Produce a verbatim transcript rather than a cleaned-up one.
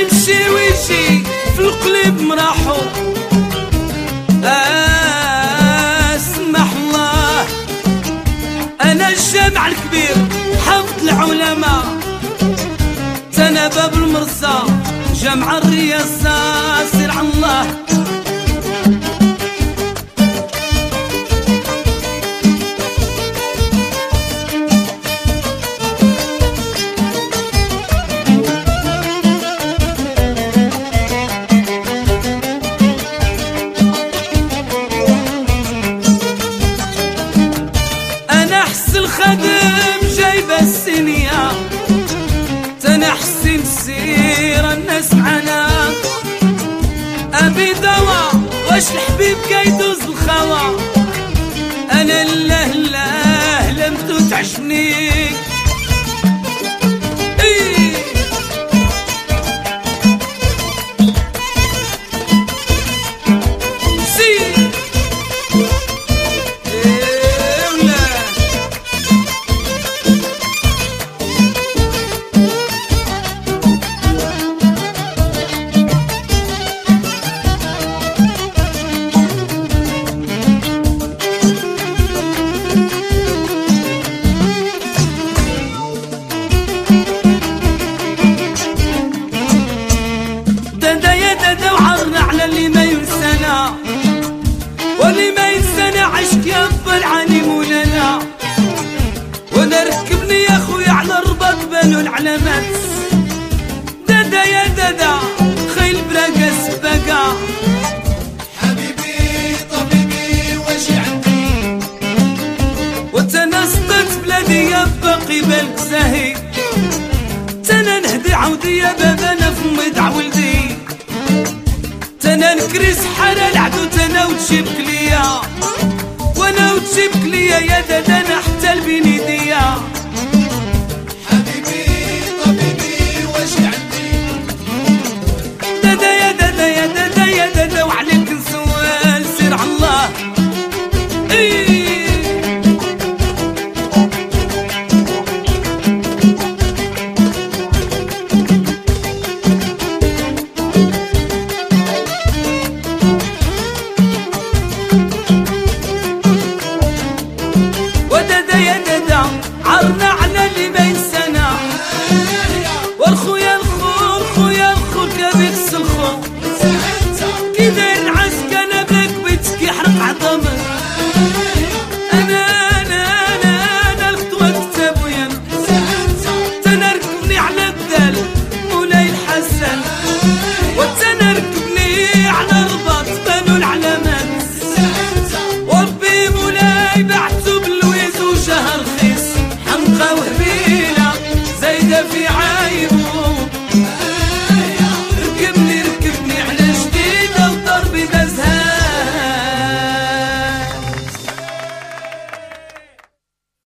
يمشي ويجي في القلب مراحو. اسمح الله انا الجامع الكبير حفظ العلماء، تنا باب المرسى جامع الرياسة سير على الله. الخدم جايبه السنيه تنحسن سير الناس معنا. ابي دوا واش الحبيب كيدوز الخوا، انا الله الله لم تتعشني. إيه اللي ما ينسانا واللي ما ينسانا عشق يفضل عني مولانا. وانا ركبني يا خويا على الرباط بانوا العلامات. دادا يا دادا خيل براقة سباقة. حبيبي طبيبي واش عندي وتنا صدت بلادي يا باقي بالك زاهي. تنا نهدي عودي يا بابانا فمي دع ولدي. تنا نكري سحارة العدو تنا وتجيبك ليا، وانا وتجيبك ليا يا دادا انا حتى البنيدية. حبيبي طبيبي واش عندي دادا يا دادا يا دادا يا دادا وعليك نسوال سير على الله. إيه عرنا على اللي ما ينسانا. والخويا الخو خويا الخو كابيكس الخو كي داير نعسك انا بك بيتك يحرق عظامك. انا انا انا انا الخطوة كتاب ويا تنا ركبني على الدال مولاي الحسن، وتنا ركبني على الرباط بانوا العلامات. وربي مولاي بعتو باللويز وشهر خيس حنقة وهبيلة زايدة في